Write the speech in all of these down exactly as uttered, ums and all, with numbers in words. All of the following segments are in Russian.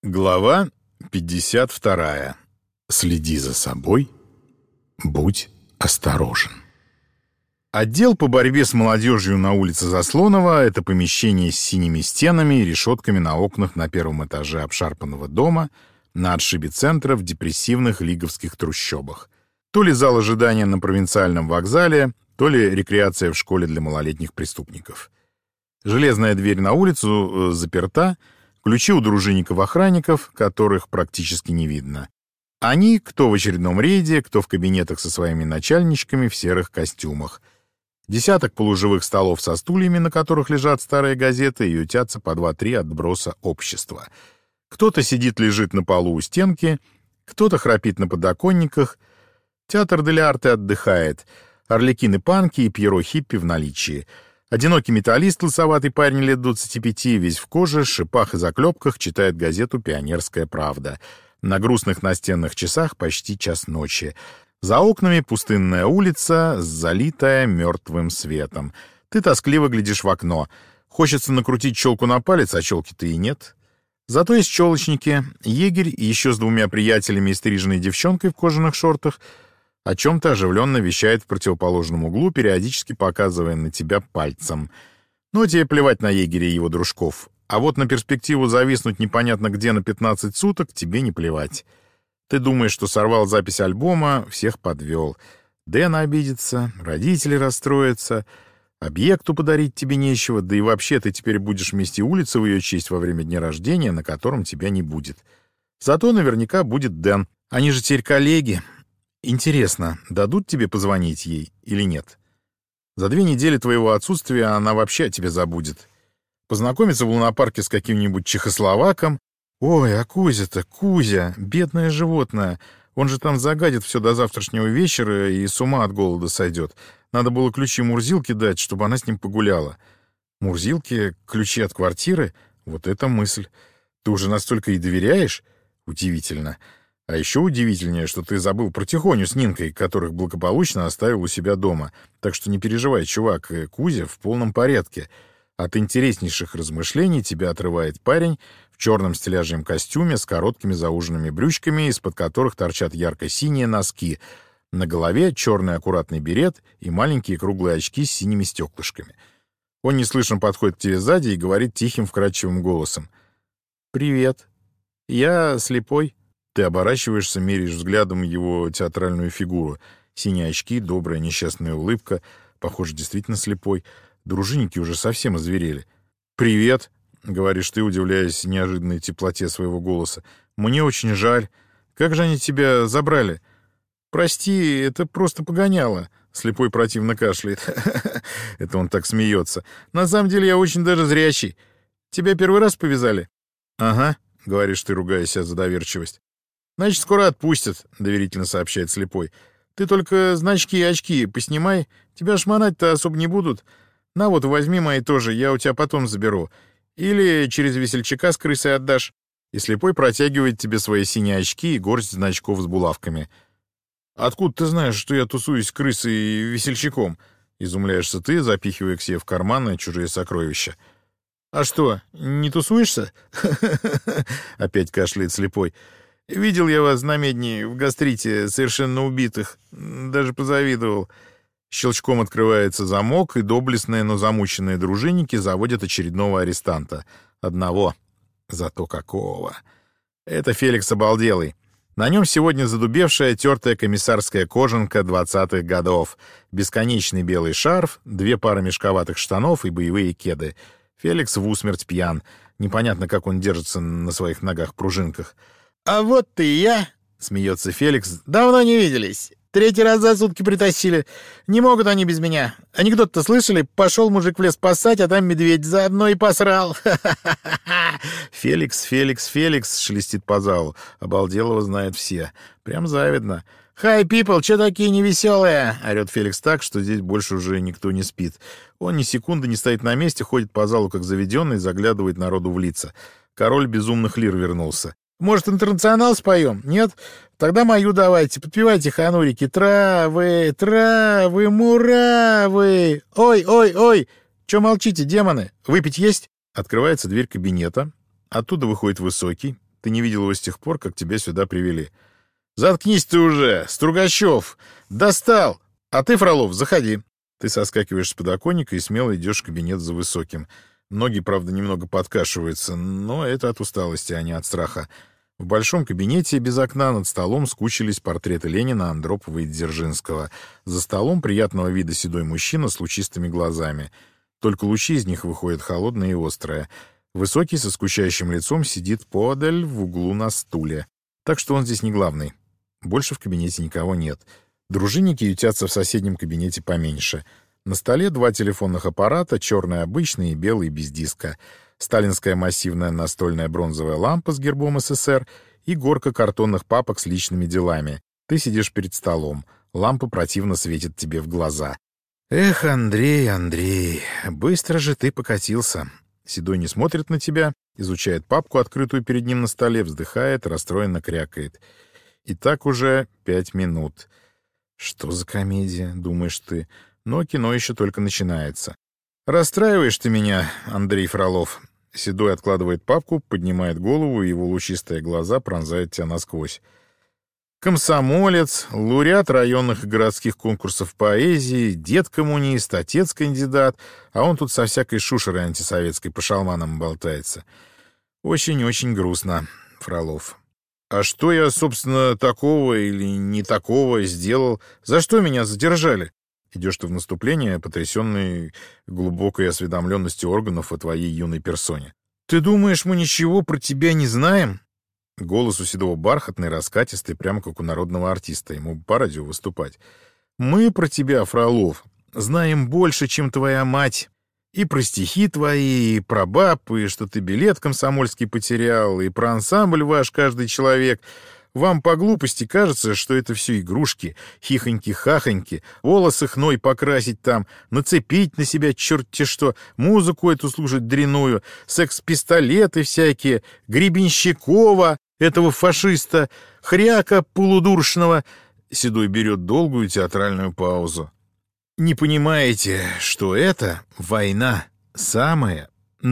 Глава пятьдесят вторая. Следи за собой, будь осторожен. Отдел по борьбе с молодежью на улице Заслонова — это помещение с синими стенами и решетками на окнах на первом этаже обшарпанного дома на отшибе центра в депрессивных лиговских трущобах. То ли зал ожидания на провинциальном вокзале, то ли рекреация в школе для малолетних преступников. Железная дверь на улицу заперта, ключи у дружинников-охранников, которых практически не видно. Они, кто в очередном рейде, кто в кабинетах со своими начальничками в серых костюмах. Десяток полуживых столов со стульями, на которых лежат старые газеты и ютятся по два-три отброса общества. Кто-то сидит-лежит на полу у стенки, кто-то храпит на подоконниках. Театр дель арте отдыхает. Арлекины-панки и пьеро-хиппи в наличии. Одинокий металлист, лысоватый парень лет двадцати пяти, весь в коже, шипах и заклепках, читает газету «Пионерская правда». На грустных настенных часах почти час ночи. За окнами пустынная улица, залитая мертвым светом. Ты тоскливо глядишь в окно. Хочется накрутить челку на палец, а челки-то и нет. Зато есть челочники. Егерь еще с двумя приятелями и стриженной девчонкой в кожаных шортах о чем-то оживленно вещает в противоположном углу, периодически показывая на тебя пальцем. Ну, тебе плевать на егеря и его дружков. А вот на перспективу зависнуть непонятно где на пятнадцать суток тебе не плевать. Ты думаешь, что сорвал запись альбома, всех подвел. Дэн обидится, родители расстроятся, объекту подарить тебе нечего, да и вообще ты теперь будешь вместе улицы в ее честь во время дня рождения, на котором тебя не будет. Зато наверняка будет Дэн. Они же теперь коллеги. Интересно, дадут тебе позвонить ей или нет? За две недели твоего отсутствия она вообще о тебе забудет. Познакомиться в лунопарке с каким-нибудь чехословаком. Ой, а Кузя-то, Кузя, бедное животное. Он же там загадит все до завтрашнего вечера и с ума от голода сойдет. Надо было ключи Мурзилке дать, чтобы она с ним погуляла. Мурзилке ключи от квартиры? Вот это мысль. Ты уже настолько и доверяешь? Удивительно. А еще удивительнее, что ты забыл про Тихоню с Нинкой, которых благополучно оставил у себя дома. Так что не переживай, чувак, Кузя в полном порядке. От интереснейших размышлений тебя отрывает парень в черном стиляжем костюме с короткими зауженными брючками, из-под которых торчат ярко-синие носки. На голове черный аккуратный берет и маленькие круглые очки с синими стеклышками. Он неслышно подходит к тебе сзади и говорит тихим вкрадчивым голосом. «Привет. Я слепой». Ты оборачиваешься, меряешь взглядом его театральную фигуру. Синие очки, добрая несчастная улыбка. Похоже, действительно слепой. Дружинники уже совсем озверели. «Привет», — говоришь ты, удивляясь неожиданной теплоте своего голоса. «Мне очень жаль. Как же они тебя забрали?» «Прости, это просто погоняло». Слепой противно кашляет. Это он так смеется. «На самом деле я очень даже зрячий. Тебя первый раз повязали?» «Ага», — говоришь ты, ругаясь за доверчивость. «Значит, скоро отпустят», — доверительно сообщает слепой. «Ты только значки и очки поснимай. Тебя шмонать-то особо не будут. На вот, возьми мои тоже, я у тебя потом заберу. Или через весельчака с крысой отдашь». И слепой протягивает тебе свои синие очки и горсть значков с булавками. «Откуда ты знаешь, что я тусуюсь с крысой и весельчаком?» — изумляешься ты, запихивая к себе в карманы чужие сокровища. «А что, не тусуешься?» — опять кашляет слепой. «Видел я вас на медне в гастрите, совершенно убитых. Даже позавидовал». Щелчком открывается замок, и доблестные, но замученные дружинники заводят очередного арестанта. Одного. Зато какого. Это Феликс Обалделый. На нем сегодня задубевшая тертая комиссарская кожанка двадцатых годов, бесконечный белый шарф, две пары мешковатых штанов и боевые кеды. Феликс в усмерть пьян. Непонятно, как он держится на своих ногах-пружинках. «А вот ты и я», — смеется Феликс. «Давно не виделись. Третий раз за сутки притащили. Не могут они без меня. Анекдот-то слышали? Пошел мужик в лес пасать, а там медведь заодно и посрал». «Феликс, Феликс, Феликс», — шелестит по залу. Обалделого знают все. Прям завидно. «Хай, пипл, че такие невеселые?» — орет Феликс так, что здесь больше уже никто не спит. Он ни секунды не стоит на месте, ходит по залу как заведенный, заглядывает народу в лица. Король безумных лир вернулся. «Может, интернационал споем? Нет? Тогда мою давайте. Подпевайте, ханурики. Травы, травы, муравы. Ой, ой, ой. Че молчите, демоны? Выпить есть?» Открывается дверь кабинета. Оттуда выходит высокий, Ты не видел его с тех пор, как тебя сюда привели. Заткнись ты уже, Стругачев! Достал! А ты, Фролов, заходи. Ты соскакиваешь с подоконника и смело идешь в кабинет за Высоким. Ноги, правда, немного подкашиваются, но это от усталости, а не от страха. В большом кабинете без окна над столом скучились портреты Ленина, Андропова и Дзержинского. За столом приятного вида седой мужчина с лучистыми глазами. Только лучи из них выходят холодные и острые. Высокий со скучающим лицом сидит подаль в углу на стуле. Так что он здесь не главный. Больше в кабинете никого нет. Дружинники ютятся в соседнем кабинете поменьше. На столе два телефонных аппарата, черный обычный и белый без диска. Сталинская массивная настольная бронзовая лампа с гербом СССР и горка картонных папок с личными делами. Ты сидишь перед столом. Лампа противно светит тебе в глаза. «Эх, Андрей, Андрей, быстро же ты покатился». Седой не смотрит на тебя, изучает папку, открытую перед ним на столе, вздыхает, расстроенно крякает. И так уже пять минут. Что за комедия, думаешь ты? Но кино еще только начинается. «Расстраиваешь ты меня, Андрей Фролов». Седой откладывает папку, поднимает голову, и его лучистые глаза пронзают тебя насквозь. Комсомолец, лауреат районных и городских конкурсов поэзии, дед-коммунист, отец-кандидат, а он тут со всякой шушерой антисоветской по шалманам болтается. Очень-очень грустно, Фролов. А что я, собственно, такого или не такого сделал? За что меня задержали? Идешь ты в наступление, потрясенный глубокой осведомленностью органов о твоей юной персоне. Ты думаешь, мы ничего про тебя не знаем? Голос у Седого бархатный, раскатистый, прямо как у народного артиста. Ему по радио выступать. Мы про тебя, Фролов, знаем больше, чем твоя мать. И про стихи твои, и про баб, и что ты билет комсомольский потерял, и про ансамбль ваш «Каждый человек». Вам по глупости кажется, что это все игрушки, хихоньки-хахоньки, волосы хной покрасить там, нацепить на себя черт-те что, музыку эту слушать дрянную, секс-пистолеты всякие, Гребенщикова, этого фашиста, хряка полудуршного. Седой берет долгую театральную паузу. Не понимаете, что это война, самая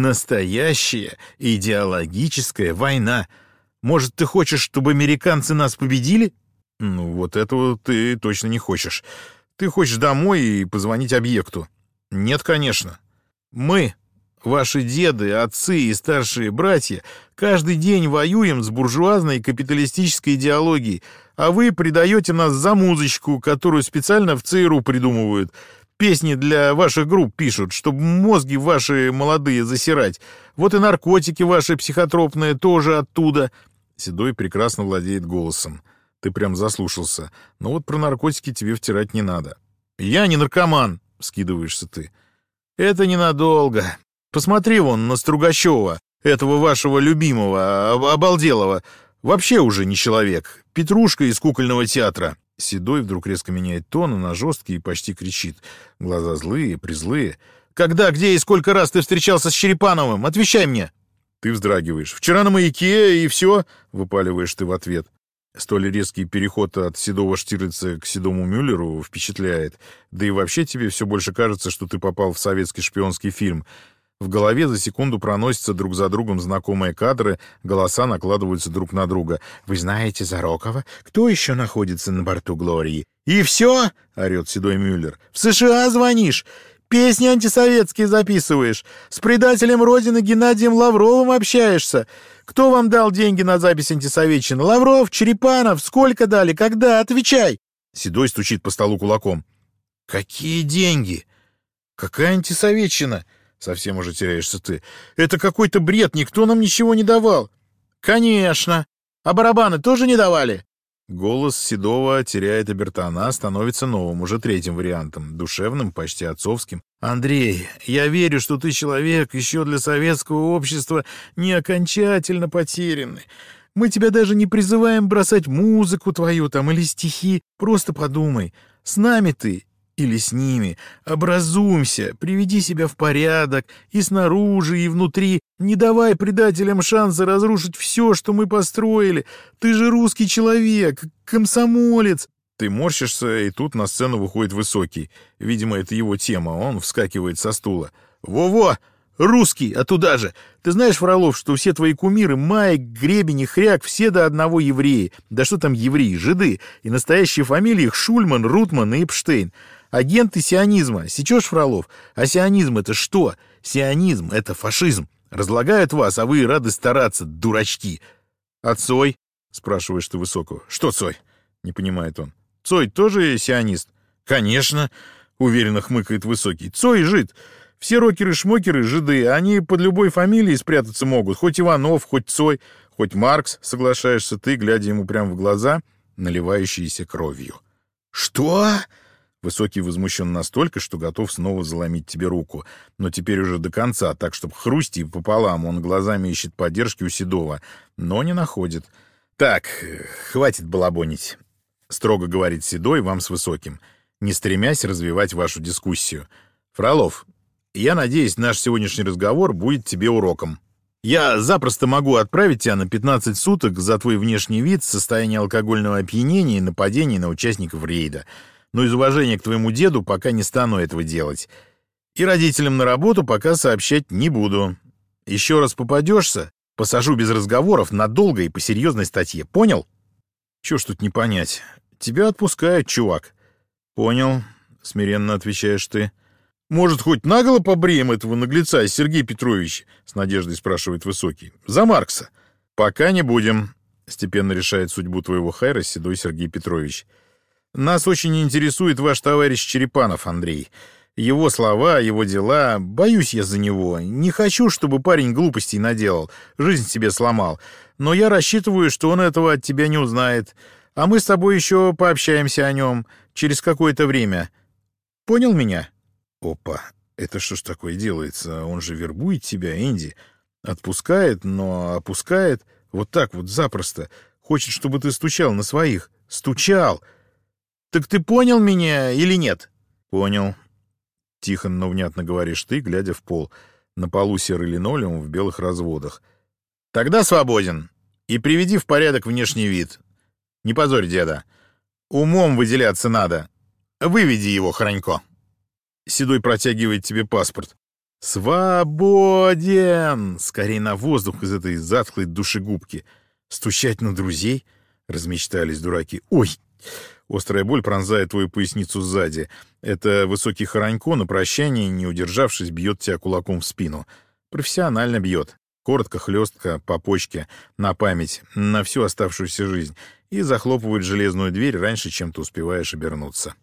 настоящая идеологическая война. Может, ты хочешь, чтобы американцы нас победили? Ну, вот этого ты точно не хочешь. Ты хочешь домой и позвонить объекту. Нет, конечно. Мы, ваши деды, отцы и старшие братья, каждый день воюем с буржуазной капиталистической идеологией, а вы предаете нас за музычку, которую специально в ЦРУ придумывают. Песни для ваших групп пишут, чтобы мозги ваши молодые засирать. Вот и наркотики ваши психотропные тоже оттуда. Седой прекрасно владеет голосом. Ты прям заслушался. Но вот про наркотики тебе втирать не надо. «Я не наркоман», — скидываешься ты. «Это ненадолго. Посмотри вон на Стругачева, этого вашего любимого, обалделого. Вообще уже не человек. Петрушка из кукольного театра». Седой вдруг резко меняет тон, на жесткий и почти кричит. Глаза злые, призлые. «Когда, где и сколько раз ты встречался с Черепановым? Отвечай мне!» Ты вздрагиваешь. «Вчера на маяке, и все», — выпаливаешь ты в ответ. Столь резкий переход от седого Штирлица к седому Мюллеру впечатляет. Да и вообще тебе все больше кажется, что ты попал в советский шпионский фильм. В голове за секунду проносятся друг за другом знакомые кадры, голоса накладываются друг на друга. «Вы знаете Зарокова? Кто еще находится на борту Глории?» «И все?» — орет седой Мюллер. «В США звонишь? Песни антисоветские записываешь? С предателем Родины Геннадием Лавровым общаешься? Кто вам дал деньги на запись антисоветчины? Лавров, Черепанов? Сколько дали? Когда? Отвечай!» Седой стучит по столу кулаком. «Какие деньги? Какая антисоветчина?» Совсем уже теряешься ты. «Это какой-то бред, никто нам ничего не давал». «Конечно! А барабаны тоже не давали?» Голос Седова теряет обертона, становится новым, уже третьим вариантом, душевным, почти отцовским. «Андрей, я верю, что ты человек еще для советского общества не окончательно потерянный. Мы тебя даже не призываем бросать музыку твою там или стихи. Просто подумай, с нами ты или с ними. Образумся, приведи себя в порядок и снаружи, и внутри. Не давай предателям шанса разрушить все, что мы построили. Ты же русский человек, комсомолец». Ты морщишься, и тут на сцену выходит Высокий. Видимо, это его тема, он вскакивает со стула. «Во-во! Русский, а туда же. Ты знаешь, Фролов, что все твои кумиры, Маек, Гребень и Хряк, все до одного евреи. Да что там евреи, жиды. И настоящие фамилии их Шульман, Рутман и Эпштейн. Агенты сионизма. Сечешь, Фролов? А сионизм это что? Сионизм — это фашизм. Разлагают вас, а вы рады стараться, дурачки. А Цой? Спрашиваешь ты Высокого. Что Цой? Не понимает он. Цой тоже сионист? Конечно, уверенно хмыкает Высокий. Цой жид. Все рокеры-шмокеры жиды, они под любой фамилией спрятаться могут. Хоть Иванов, хоть Цой, хоть Маркс, соглашаешься ты, глядя ему прямо в глаза, наливающиеся кровью. Что? Высокий возмущен настолько, что готов снова заломить тебе руку. Но теперь уже до конца, так, чтобы хрусти пополам. Он глазами ищет поддержки у Седова, но не находит. Так, хватит балабонить, строго говорит Седой вам с Высоким, не стремясь развивать вашу дискуссию. Фролов, я надеюсь, наш сегодняшний разговор будет тебе уроком. Я запросто могу отправить тебя на пятнадцать суток за твой внешний вид, состояние алкогольного опьянения и нападение на участников рейда. Но из уважения к твоему деду пока не стану этого делать. И родителям на работу пока сообщать не буду. Еще раз попадешься, посажу без разговоров надолго и по серьезной статье. Понял? Чего ж тут не понять? Тебя отпускают, чувак. Понял, смиренно отвечаешь ты. Может, хоть наголо побреем этого наглеца, Сергей Петрович? С надеждой спрашивает Высокий. За Маркса. Пока не будем, степенно решает судьбу твоего хайра седой Сергей Петрович. Нас очень интересует ваш товарищ Черепанов, Андрей. Его слова, его дела. Боюсь я за него. Не хочу, чтобы парень глупостей наделал, жизнь себе сломал. Но я рассчитываю, что он этого от тебя не узнает. А мы с тобой еще пообщаемся о нем через какое-то время. Понял меня? Опа, это что ж такое делается? Он же вербует тебя, Энди. Отпускает, но опускает. Вот так вот запросто. Хочет, чтобы ты стучал на своих. Стучал. Так ты понял меня или нет? Понял. Тихо, но внятно говоришь ты, глядя в пол. На полу серый линолеум в белых разводах. Тогда свободен. И приведи в порядок внешний вид. Не позорь деда. Умом выделяться надо. Выведи его, Хранько. Седой протягивает тебе паспорт. Свободен! Скорей на воздух из этой затхлой душегубки. Стучать на друзей? Размечтались дураки. Ой! Острая боль пронзает твою поясницу сзади. Это Высокий Хоронько на прощание, не удержавшись, бьет тебя кулаком в спину. Профессионально бьет. Коротко, хлестко, по почке, на память, на всю оставшуюся жизнь. И захлопывает железную дверь раньше, чем ты успеваешь обернуться.